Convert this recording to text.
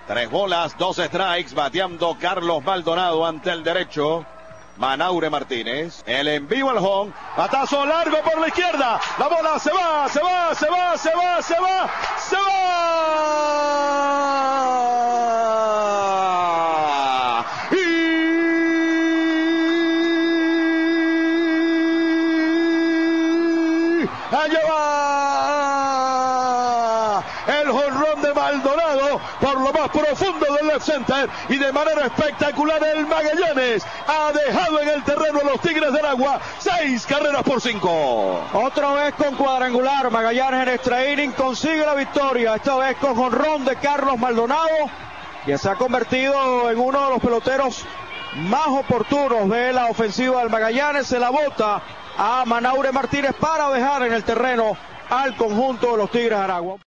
3 bolas, 2 strikes, bateando Carlos Maldonado ante el derecho. Manaure Martínez, el envío al home, batazo largo por la izquierda, la bola se va. Allá va el jonrón de Maldonado por lo más profundo del left center y de manera espectacular el Magallanes ha dejado en el terreno a los Tigres del Agua 6 carreras por 5. Otra vez con cuadrangular, Magallanes en extra inning consigue la victoria, esta vez con jonrón de Carlos Maldonado, que se ha convertido en uno de los peloteros más oportunos de la ofensiva del Magallanes. Se la bota a Manaure Martínez para dejar en el terreno al conjunto de los Tigres de Aragua.